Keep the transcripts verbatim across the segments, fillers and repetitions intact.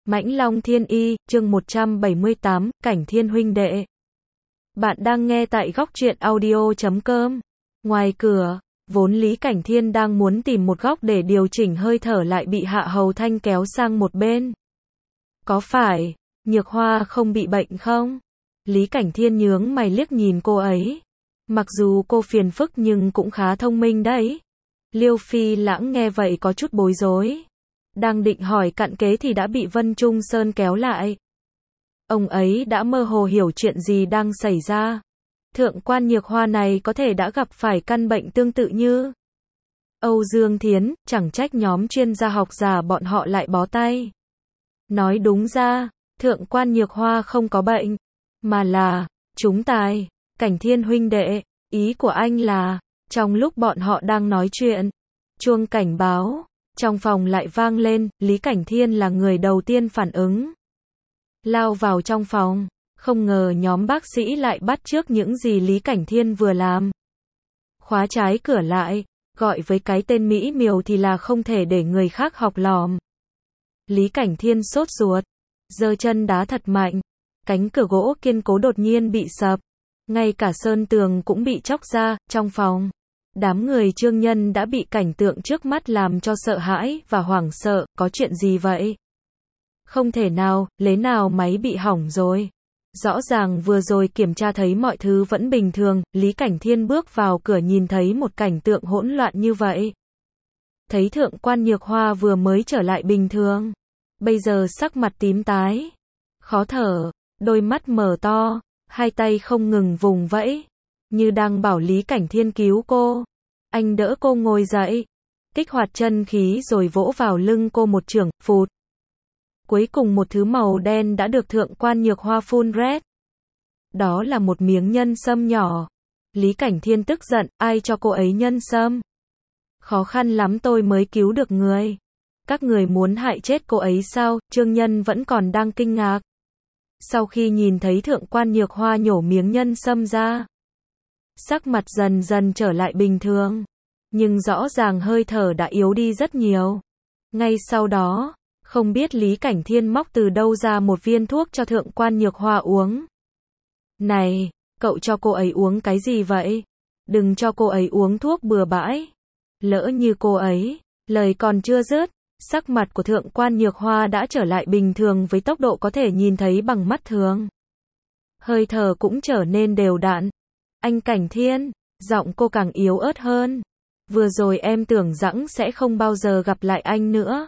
Mãnh Long Thiên Y, chương một trăm bảy mươi tám, Cảnh Thiên huynh đệ. Bạn đang nghe tại góc truyện audio chấm com. Ngoài cửa, vốn Lý Cảnh Thiên đang muốn tìm một góc để điều chỉnh hơi thở lại bị Hạ Hầu Thanh kéo sang một bên. Có phải, Nhược Hoa không bị bệnh không? Lý Cảnh Thiên nhướng mày liếc nhìn cô ấy. Mặc dù cô phiền phức nhưng cũng khá thông minh đấy. Liêu Phi Lãng nghe vậy có chút bối rối. Đang định hỏi cặn kế thì đã bị Vân Trung Sơn kéo lại. Ông ấy đã mơ hồ hiểu chuyện gì đang xảy ra. Thượng quan Nhược Hoa này có thể đã gặp phải căn bệnh tương tự như Âu Dương Thiến, chẳng trách nhóm chuyên gia học giả bọn họ lại bó tay. Nói đúng ra, Thượng quan Nhược Hoa không có bệnh, mà là chúng tài. Cảnh Thiên huynh đệ, ý của anh là, trong lúc bọn họ đang nói chuyện, chuông cảnh báo trong phòng lại vang lên. Lý Cảnh Thiên là người đầu tiên phản ứng, lao vào trong phòng, không ngờ nhóm bác sĩ lại bắt chước những gì Lý Cảnh Thiên vừa làm. Khóa trái cửa lại, gọi với cái tên mỹ miều thì là không thể để người khác học lòm. Lý Cảnh Thiên sốt ruột, giơ chân đá thật mạnh, cánh cửa gỗ kiên cố đột nhiên bị sập, ngay cả sơn tường cũng bị chóc ra. Trong phòng, đám người Trương Nhân đã bị cảnh tượng trước mắt làm cho sợ hãi và hoảng sợ. Có chuyện gì vậy? Không thể nào, lẽ nào máy bị hỏng rồi? Rõ ràng vừa rồi kiểm tra thấy mọi thứ vẫn bình thường. Lý Cảnh Thiên bước vào cửa nhìn thấy một cảnh tượng hỗn loạn như vậy. Thấy Thượng quan Nhược Hoa vừa mới trở lại bình thường, bây giờ sắc mặt tím tái, khó thở, đôi mắt mở to, hai tay không ngừng vùng vẫy, như đang bảo Lý Cảnh Thiên cứu cô. Anh đỡ cô ngồi dậy, kích hoạt chân khí rồi vỗ vào lưng cô một chưởng, phụt. Cuối cùng một thứ màu đen đã được Thượng quan Nhược Hoa phun rét. Đó là một miếng nhân sâm nhỏ. Lý Cảnh Thiên tức giận, ai cho cô ấy nhân sâm? Khó khăn lắm tôi mới cứu được người. Các người muốn hại chết cô ấy sao? Trương Nhân vẫn còn đang kinh ngạc. Sau khi nhìn thấy Thượng quan Nhược Hoa nhổ miếng nhân sâm ra, sắc mặt dần dần trở lại bình thường, nhưng rõ ràng hơi thở đã yếu đi rất nhiều. Ngay sau đó, không biết Lý Cảnh Thiên móc từ đâu ra một viên thuốc cho Thượng quan Nhược Hoa uống. Này, cậu cho cô ấy uống cái gì vậy? Đừng cho cô ấy uống thuốc bừa bãi. Lỡ như cô ấy, lời còn chưa dứt, sắc mặt của Thượng quan Nhược Hoa đã trở lại bình thường với tốc độ có thể nhìn thấy bằng mắt thường. Hơi thở cũng trở nên đều đặn. Anh Cảnh Thiên, giọng cô càng yếu ớt hơn. Vừa rồi em tưởng rằng sẽ không bao giờ gặp lại anh nữa.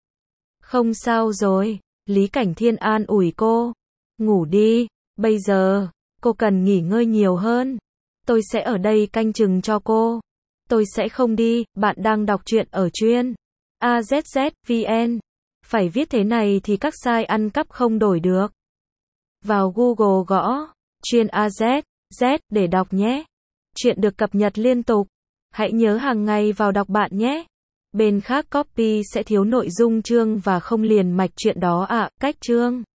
Không sao rồi, Lý Cảnh Thiên an ủi cô. Ngủ đi, bây giờ, cô cần nghỉ ngơi nhiều hơn. Tôi sẽ ở đây canh chừng cho cô. Tôi sẽ không đi. Bạn đang đọc truyện ở truyện a zét zét vê en. Phải viết thế này thì các site ăn cắp không đổi được. Vào Google gõ truyện a zét zét để đọc nhé. Truyện được cập nhật liên tục. Hãy nhớ hàng ngày vào đọc bạn nhé. Bên khác copy sẽ thiếu nội dung chương và không liền mạch truyện đó ạ. À, cách chương